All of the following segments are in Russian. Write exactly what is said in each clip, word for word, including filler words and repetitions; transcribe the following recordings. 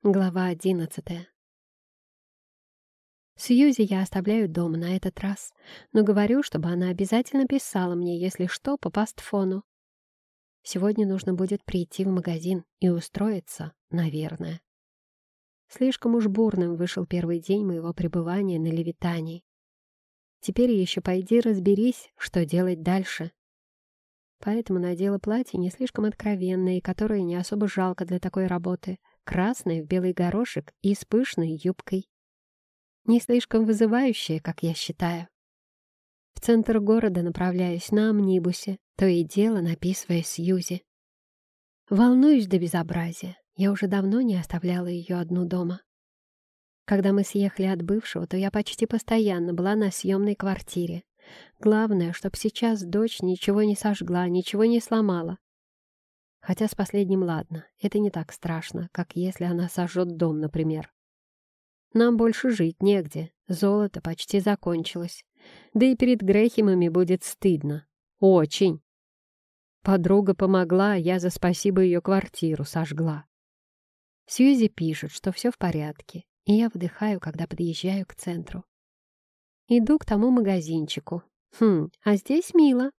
Глава одиннадцатая. Сьюзи я оставляю дома на этот раз, но говорю, чтобы она обязательно писала мне, если что, по пастфону. Сегодня нужно будет прийти в магазин и устроиться, наверное. Слишком уж бурным вышел первый день моего пребывания на Левитании. Теперь еще пойди разберись, что делать дальше. Поэтому надела платье не слишком откровенное, и которое не особо жалко для такой работы, красное в белый горошек и с пышной юбкой. Не слишком вызывающее, как я считаю. В центр города направляюсь на амнибусе, то и дело написывая Сьюзи. Волнуюсь до безобразия. Я уже давно не оставляла ее одну дома. Когда мы съехали от бывшего, то я почти постоянно была на съемной квартире. Главное, чтоб сейчас дочь ничего не сожгла, ничего не сломала. Хотя с последним ладно, это не так страшно, как если она сожжет дом, например. Нам больше жить негде, золото почти закончилось. Да и перед Грэхемами будет стыдно. Очень. Подруга помогла, а я за спасибо ее квартиру сожгла. Сьюзи пишет, что все в порядке, и я выдыхаю, когда подъезжаю к центру. Иду к тому магазинчику. Хм, а здесь мило.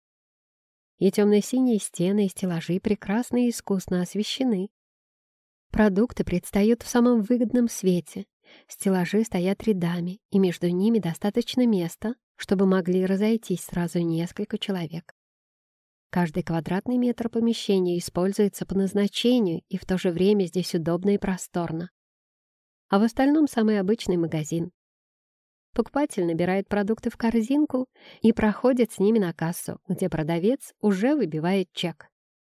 И темно-синие стены, и стеллажи прекрасно и искусно освещены. Продукты предстают в самом выгодном свете. Стеллажи стоят рядами, и между ними достаточно места, чтобы могли разойтись сразу несколько человек. Каждый квадратный метр помещения используется по назначению, и в то же время здесь удобно и просторно. А в остальном самый обычный магазин. Покупатель набирает продукты в корзинку и проходит с ними на кассу, где продавец уже выбивает чек.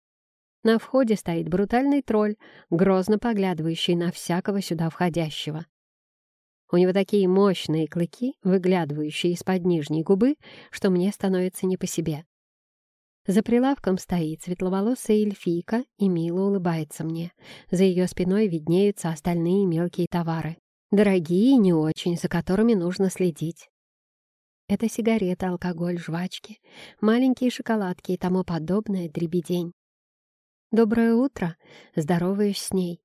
На входе стоит брутальный тролль, грозно поглядывающий на всякого сюда входящего. У него такие мощные клыки, выглядывающие из-под нижней губы, что мне становится не по себе. За прилавком стоит светловолосая эльфийка и мило улыбается мне. За ее спиной виднеются остальные мелкие товары. Дорогие и не очень, за которыми нужно следить. Это сигареты, алкоголь, жвачки, маленькие шоколадки и тому подобное дребедень. «Доброе утро!» — здороваюсь с ней.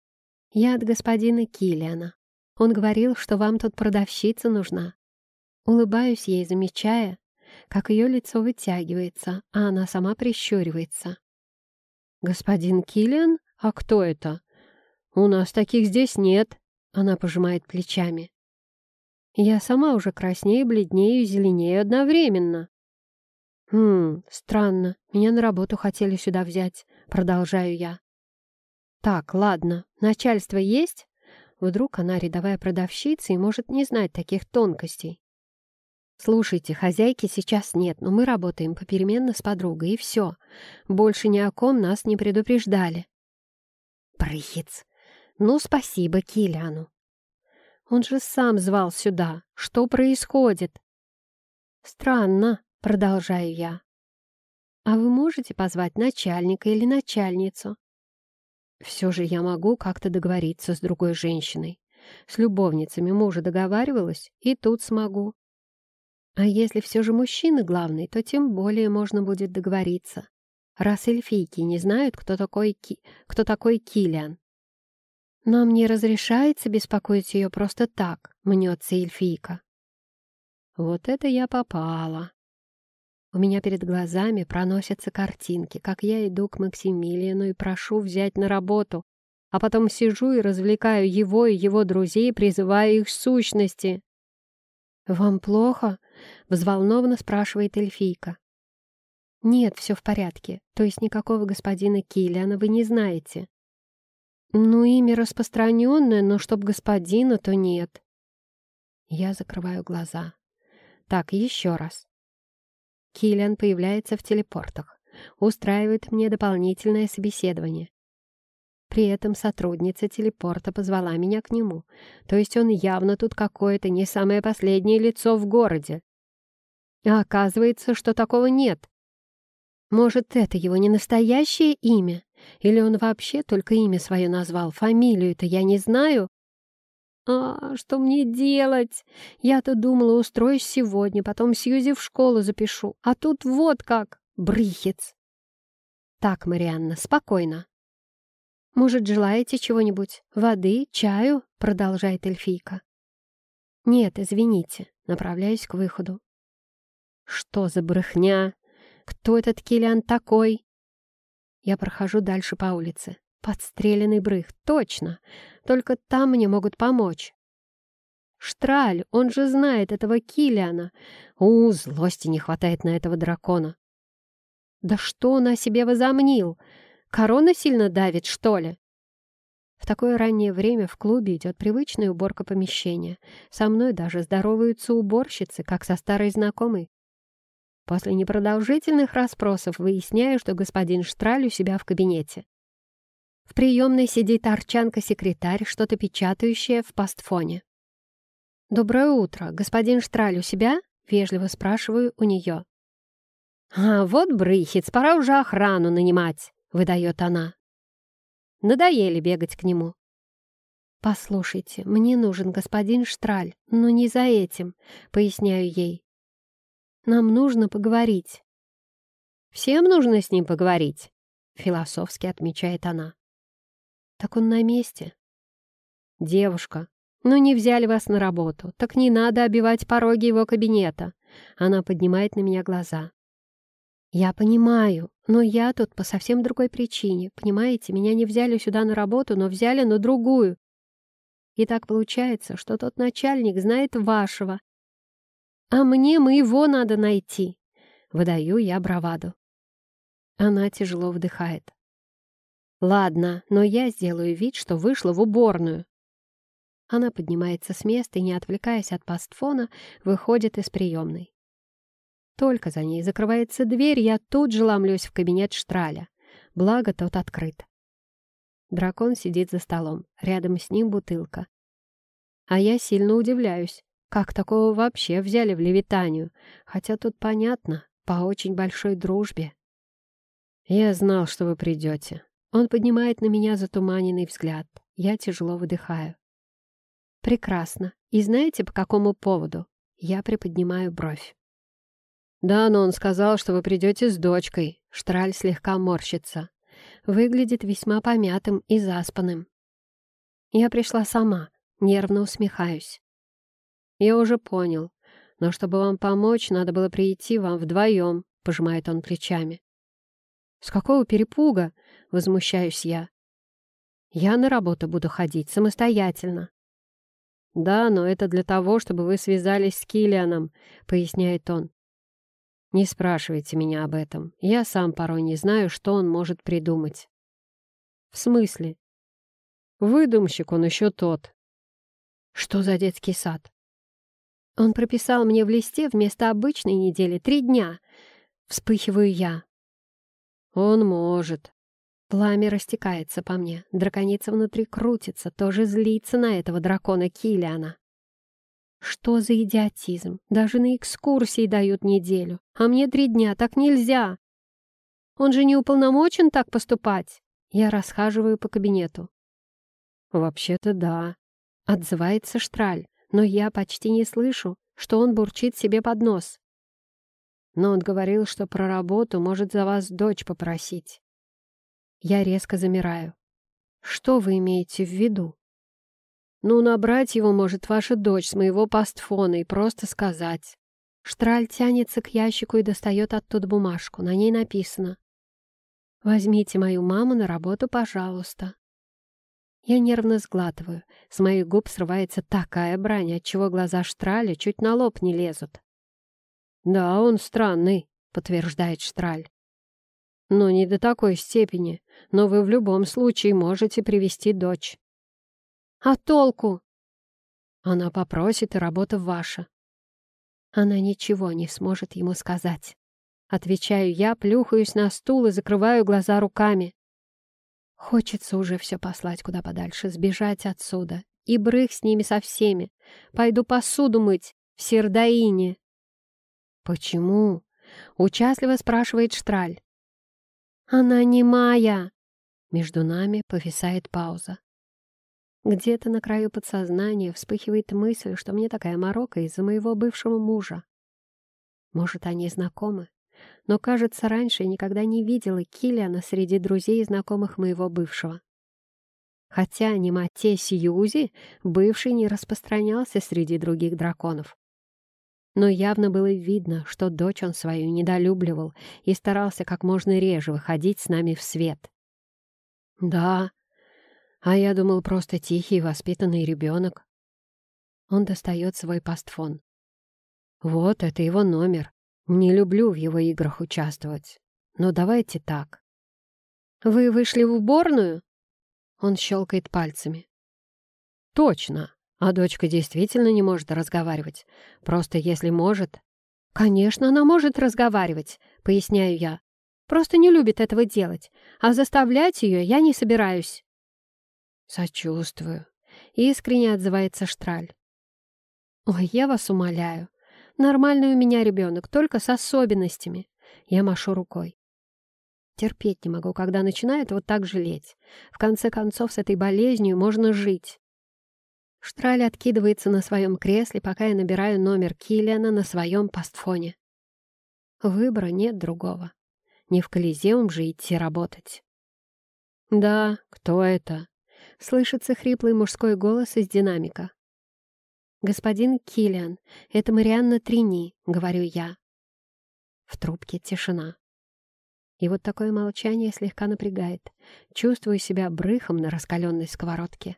«Я от господина Киллиана. Он говорил, что вам тут продавщица нужна». Улыбаюсь ей, замечая, как ее лицо вытягивается, а она сама прищуривается. «Господин Киллиан? А кто это? У нас таких здесь нет». Она пожимает плечами. Я сама уже краснею, бледнею и зеленею одновременно. «Хм, странно. Меня на работу хотели сюда взять», — продолжаю я. «Так, ладно. Начальство есть?» Вдруг она рядовая продавщица и может не знать таких тонкостей. «Слушайте, хозяйки сейчас нет, но мы работаем попеременно с подругой, и все. Больше ни о ком нас не предупреждали». «Прыхиц! Ну, спасибо Киллиану. Он же сам звал сюда. Что происходит?» «Странно», — продолжаю я. «А вы можете позвать начальника или начальницу?» Все же я могу как-то договориться с другой женщиной. С любовницами мужа договаривалась, и тут смогу. А если все же мужчина главный, то тем более можно будет договориться. Раз эльфийки не знают, кто такой, Ки... кто такой Киллиан. «Нам не разрешается беспокоить ее просто так», — мнется эльфийка. Вот это я попала. У меня перед глазами проносятся картинки, как я иду к Максимилиану и прошу взять на работу, а потом сижу и развлекаю его и его друзей, призывая их сущности. «Вам плохо?» — взволнованно спрашивает эльфийка. «Нет, все в порядке, то есть никакого господина Киллиана вы не знаете». «Ну, имя распространенное, но чтоб господина, то нет». Я закрываю глаза. Так, еще раз. Киллиан появляется в телепортах, устраивает мне дополнительное собеседование. При этом сотрудница телепорта позвала меня к нему, то есть он явно тут какое-то не самое последнее лицо в городе. А оказывается, что такого нет. Может, это его не настоящее имя? Или он вообще только имя свое назвал, фамилию-то я не знаю? А, что мне делать? Я-то думала, устроюсь сегодня, потом Сьюзи в школу запишу. А тут вот как, брыхец. Так, Марианна, спокойно. «Может, желаете чего-нибудь? Воды, чаю?» — продолжает эльфийка. «Нет, извините», — направляюсь к выходу. «Что за брехня? Кто этот Киллиан такой?» Я прохожу дальше по улице. Подстреленный брых, точно. Только там мне могут помочь. Штраль, он же знает этого Киллиана. У, злости не хватает на этого дракона. Да что он о себе возомнил? Корона сильно давит, что ли? В такое раннее время в клубе идет привычная уборка помещения. Со мной даже здороваются уборщицы, как со старой знакомой. После непродолжительных расспросов выясняю, что господин Штраль у себя в кабинете. В приемной сидит арчанка-секретарь, что-то печатающая в пастфоне. «Доброе утро. Господин Штраль у себя?» — вежливо спрашиваю у нее. «А вот брыхец, пора уже охрану нанимать», — выдает она. Надоели бегать к нему. «Послушайте, мне нужен господин Штраль, но не за этим», — поясняю ей. «Нам нужно поговорить». «Всем нужно с ним поговорить», — философски отмечает она. «Так он на месте». «Девушка, ну не взяли вас на работу, так не надо обивать пороги его кабинета». Она поднимает на меня глаза. «Я понимаю, но я тут по совсем другой причине. Понимаете, меня не взяли сюда на работу, но взяли на другую. И так получается, что тот начальник знает вашего. А мне моего надо найти». Выдаю я браваду. Она тяжело вдыхает. «Ладно, но я сделаю вид, что вышла в уборную». Она поднимается с места и, не отвлекаясь от пастфона, выходит из приемной. Только за ней закрывается дверь, я тут же ломлюсь в кабинет Штраля. Благо, тот открыт. Дракон сидит за столом, рядом с ним бутылка. А я сильно удивляюсь, как такого вообще взяли в Левитанию, хотя тут понятно, по очень большой дружбе. «Я знал, что вы придете». Он поднимает на меня затуманенный взгляд. Я тяжело выдыхаю. «Прекрасно. И знаете, по какому поводу?» Я приподнимаю бровь. «Да, но он сказал, что вы придете с дочкой». Штраль слегка морщится. Выглядит весьма помятым и заспанным. Я пришла сама, нервно усмехаюсь. «Я уже понял, но чтобы вам помочь, надо было прийти вам вдвоем», — пожимает он плечами. «С какого перепуга?» — возмущаюсь я. «Я на работу буду ходить самостоятельно». «Да, но это для того, чтобы вы связались с Киллианом», — поясняет он. «Не спрашивайте меня об этом. Я сам порой не знаю, что он может придумать». «В смысле?» «Выдумщик он еще тот». «Что за детский сад?» «Он прописал мне в листе вместо обычной недели три дня». Вспыхиваю я. «Он может». Пламя растекается по мне. Драконица внутри крутится, тоже злится на этого дракона Киллиана. Что за идиотизм? Даже на экскурсии дают неделю, а мне три дня, так нельзя. Он же не уполномочен так поступать. Я расхаживаю по кабинету. «Вообще-то да», — отзывается Штраль, но я почти не слышу, что он бурчит себе под нос. «Но он говорил, что про работу может за вас дочь попросить». Я резко замираю. «Что вы имеете в виду?» «Ну, набрать его может ваша дочь с моего пастфона и просто сказать». Штраль тянется к ящику и достает оттуда бумажку. На ней написано: «Возьмите мою маму на работу, пожалуйста». Я нервно сглатываю. С моих губ срывается такая брань, отчего глаза Штраля чуть на лоб не лезут. «Да, он странный», — подтверждает Штраль. «Но не до такой степени. Но вы в любом случае можете привести дочь». «А толку?» «Она попросит, и работа ваша». Она ничего не сможет ему сказать. Отвечаю я, плюхаюсь на стул и закрываю глаза руками. Хочется уже все послать куда подальше, сбежать отсюда. И брых с ними со всеми. Пойду посуду мыть в Сердаине. «Почему?» — участливо спрашивает Штраль. «Она не моя!» Между нами повисает пауза. Где-то на краю подсознания вспыхивает мысль, что мне такая морока из-за моего бывшего мужа. Может, они знакомы? Но, кажется, раньше я никогда не видела Киллиана среди друзей и знакомых моего бывшего. Хотя о немоте Сьюзи бывший не распространялся среди других драконов. Но явно было видно, что дочь он свою недолюбливал и старался как можно реже выходить с нами в свет. «Да, а я думал, просто тихий, воспитанный ребенок». Он достает свой пастфон. «Вот, это его номер. Не люблю в его играх участвовать. Но давайте так». «Вы вышли в уборную?» Он щелкает пальцами. «Точно. А дочка действительно не может разговаривать. Просто если может...» «Конечно, она может разговаривать», — поясняю я. «Просто не любит этого делать, а заставлять ее я не собираюсь». «Сочувствую», — искренне отзывается Штраль. «Ой, я вас умоляю. Нормальный у меня ребенок, только с особенностями». Я машу рукой. Терпеть не могу, когда начинают вот так жалеть. В конце концов, с этой болезнью можно жить. Штраль откидывается на своем кресле, пока я набираю номер Киллиана на своем пастфоне. Выбора нет другого. Не в Колизеум же идти работать. «Да, кто это?» — слышится хриплый мужской голос из динамика. «Господин Киллиан, это Марианна Трини», — говорю я. В трубке тишина. И вот такое молчание слегка напрягает. Чувствую себя брыхом на раскаленной сковородке.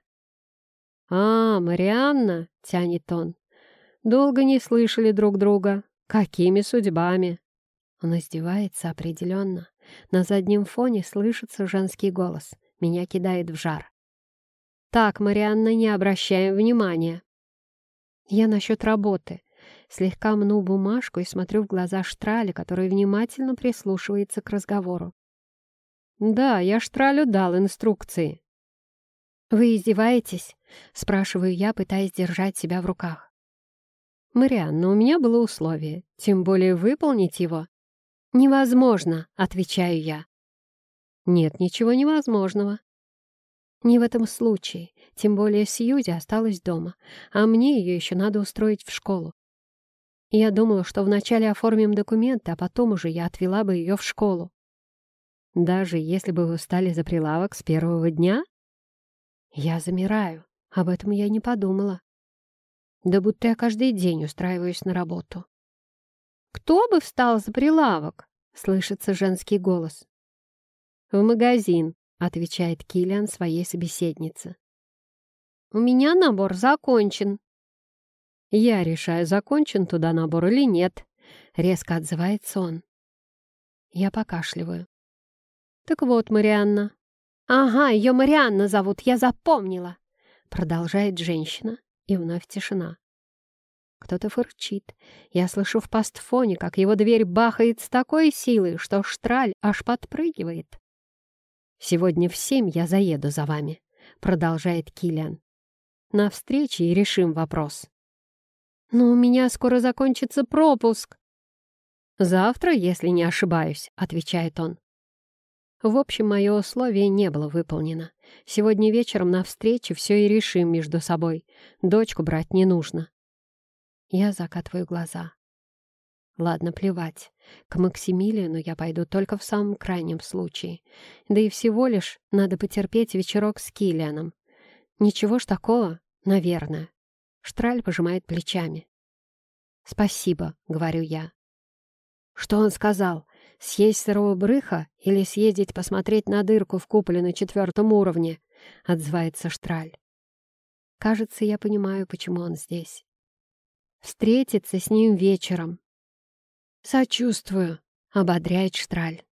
«А, Марианна!» — тянет он. «Долго не слышали друг друга. Какими судьбами?» Он издевается определенно. На заднем фоне слышится женский голос. Меня кидает в жар. «Так, Марианна, не обращаем внимания». Я насчет работы. Слегка мну бумажку и смотрю в глаза Штраля, который внимательно прислушивается к разговору. «Да, я Штралю дал инструкции». «Вы издеваетесь?» — спрашиваю я, пытаясь держать себя в руках. «Марианна, у меня было условие, тем более выполнить его». «Невозможно», — отвечаю я. «Нет ничего невозможного». «Не в этом случае, тем более Сьюзи осталась дома, а мне ее еще надо устроить в школу. Я думала, что вначале оформим документы, а потом уже я отвела бы ее в школу». «Даже если бы вы встали за прилавок с первого дня?» Я замираю. Об этом я не подумала. Да будто я каждый день устраиваюсь на работу. «Кто бы встал за прилавок?» — слышится женский голос. «В магазин», — отвечает Киллиан своей собеседнице. «У меня набор закончен». «Я решаю, закончен туда набор или нет», — резко отзывается он. Я покашливаю. «Так вот, Марианна». «Ага, ее Марианна зовут, я запомнила», — продолжает женщина, и вновь тишина. Кто-то фырчит. Я слышу в пастфоне, как его дверь бахает с такой силой, что Штраль аж подпрыгивает. «Сегодня в семь я заеду за вами», — продолжает Киллиан. «На встрече и решим вопрос». «Но у меня скоро закончится пропуск». «Завтра, если не ошибаюсь», — отвечает он. В общем, мое условие не было выполнено. Сегодня вечером на встрече все и решим между собой. Дочку брать не нужно. Я закатываю глаза. Ладно, плевать. К Максимилиану я пойду только в самом крайнем случае. Да и всего лишь надо потерпеть вечерок с Киллианом. Ничего ж такого, наверное. Штраль пожимает плечами. «Спасибо», — говорю я. «Что он сказал? Съесть сырого брыха или съездить посмотреть на дырку в куполе на четвертом уровне?» — отзывается Штраль. Кажется, я понимаю, почему он здесь. Встретиться с ним вечером. «Сочувствую», — ободряет Штраль.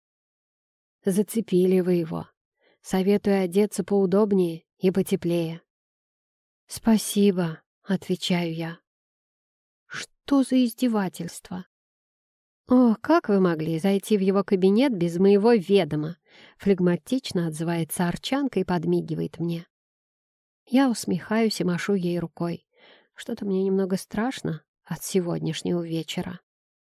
«Зацепили вы его. Советую одеться поудобнее и потеплее». «Спасибо», — отвечаю я. «Что за издевательство?» «О, как вы могли зайти в его кабинет без моего ведома?» Флегматично отзывается Арчанка и подмигивает мне. Я усмехаюсь и машу ей рукой. Что-то мне немного страшно от сегодняшнего вечера.